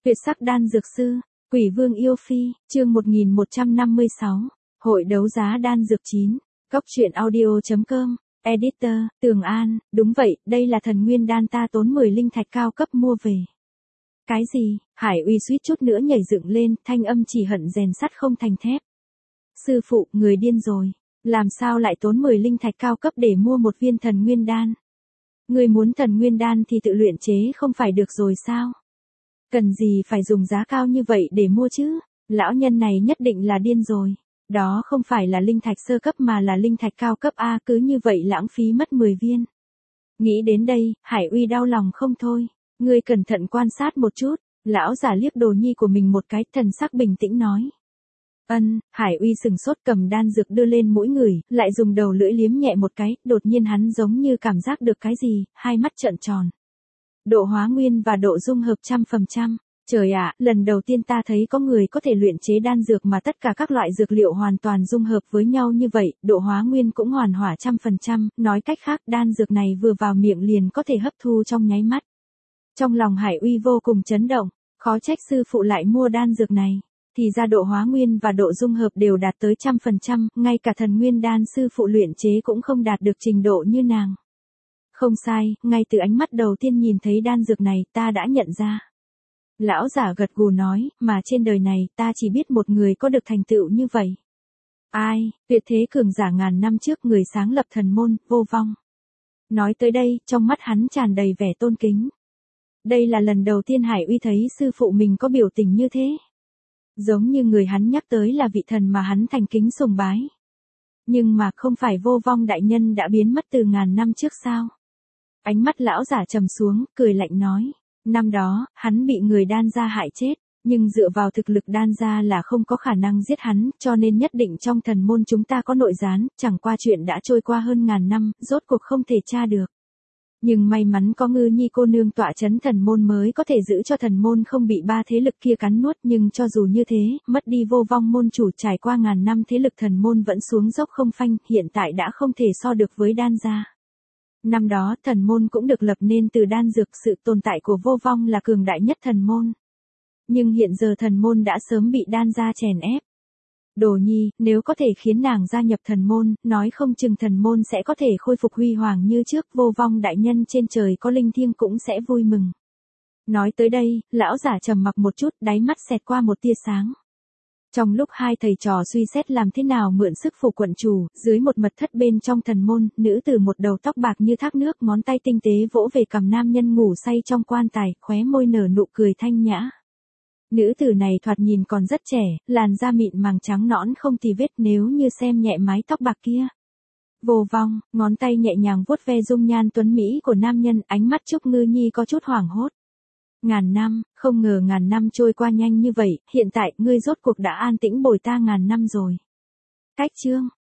Tuyệt sắc đan dược sư, Quỷ Vương yêu phi, chương 1156, hội đấu giá đan dược 9, Cóc truyện audio.com, editor, Tường An, đúng vậy, đây là thần nguyên đan ta tốn 10 linh thạch cao cấp mua về. Cái gì? Hải Uy suýt chút nữa nhảy dựng lên, thanh âm chỉ hận rèn sắt không thành thép. Sư phụ, người điên rồi, làm sao lại tốn 10 linh thạch cao cấp để mua một viên thần nguyên đan? Người muốn thần nguyên đan thì tự luyện chế không phải được rồi sao? Cần gì phải dùng giá cao như vậy để mua chứ? Lão nhân này nhất định là điên rồi. Đó không phải là linh thạch sơ cấp mà là linh thạch cao cấp A, cứ như vậy lãng phí mất 10 viên. Nghĩ đến đây, Hải Uy đau lòng không thôi. Ngươi cẩn thận quan sát một chút. Lão giả liếc đồ nhi của mình một cái, thần sắc bình tĩnh nói. Hải Uy sừng sốt cầm đan dược đưa lên mũi người, lại dùng đầu lưỡi liếm nhẹ một cái, đột nhiên hắn giống như cảm giác được cái gì, hai mắt trợn tròn. Độ hóa nguyên và độ dung hợp 100%. Trời ạ, lần đầu tiên ta thấy có người có thể luyện chế đan dược mà tất cả các loại dược liệu hoàn toàn dung hợp với nhau như vậy, độ hóa nguyên cũng hoàn hỏa 100%, nói cách khác đan dược này vừa vào miệng liền có thể hấp thu trong nháy mắt. Trong lòng Hải Uy vô cùng chấn động, khó trách sư phụ lại mua đan dược này. Thì ra độ hóa nguyên và độ dung hợp đều đạt tới 100%, ngay cả thần nguyên đan sư phụ luyện chế cũng không đạt được trình độ như nàng. Không sai, ngay từ ánh mắt đầu tiên nhìn thấy đan dược này ta đã nhận ra. Lão giả gật gù nói, mà trên đời này ta chỉ biết một người có được thành tựu như vậy. Ai? Tuyệt thế cường giả ngàn năm trước, người sáng lập thần môn, Vô Vong. Nói tới đây, trong mắt hắn tràn đầy vẻ tôn kính. Đây là lần đầu tiên Hải Uy thấy sư phụ mình có biểu tình như thế. Giống như người hắn nhắc tới là vị thần mà hắn thành kính sùng bái. Nhưng mà không phải Vô Vong đại nhân đã biến mất từ ngàn năm trước sao? Ánh mắt lão giả trầm xuống, cười lạnh nói. Năm đó, hắn bị người đan gia hại chết, nhưng dựa vào thực lực đan gia là không có khả năng giết hắn, cho nên nhất định trong thần môn chúng ta có nội gián, chẳng qua chuyện đã trôi qua hơn ngàn năm, rốt cuộc không thể tra được. Nhưng may mắn có Ngư Nhi cô nương tọa chấn thần môn mới có thể giữ cho thần môn không bị ba thế lực kia cắn nuốt, nhưng cho dù như thế, mất đi Vô Vong môn chủ trải qua ngàn năm thế lực thần môn vẫn xuống dốc không phanh, hiện tại đã không thể so được với đan gia. Năm đó thần môn cũng được lập nên từ đan dược, sự tồn tại của Vô Vong là cường đại nhất thần môn. Nhưng hiện giờ thần môn đã sớm bị đan gia chèn ép. Đồ nhi, nếu có thể khiến nàng gia nhập thần môn, nói không chừng thần môn sẽ có thể khôi phục huy hoàng như trước, Vô Vong đại nhân trên trời có linh thiêng cũng sẽ vui mừng. Nói tới đây, lão giả trầm mặc một chút, đáy mắt xẹt qua một tia sáng. Trong lúc hai thầy trò suy xét làm thế nào mượn sức phủ quận chủ, dưới một mật thất bên trong thần môn, nữ tử một đầu tóc bạc như thác nước, ngón tay tinh tế vỗ về cằm nam nhân ngủ say trong quan tài, khóe môi nở nụ cười thanh nhã. Nữ tử này thoạt nhìn còn rất trẻ, làn da mịn màng trắng nõn không tì vết, nếu như xem nhẹ mái tóc bạc kia. Vô Vong, ngón tay nhẹ nhàng vuốt ve dung nhan tuấn mỹ của nam nhân, ánh mắt Trúc Ngư Nhi có chút hoảng hốt. Ngàn năm, không ngờ ngàn năm trôi qua nhanh như vậy, hiện tại ngươi rốt cuộc đã an tĩnh bồi ta ngàn năm rồi. Cách chương,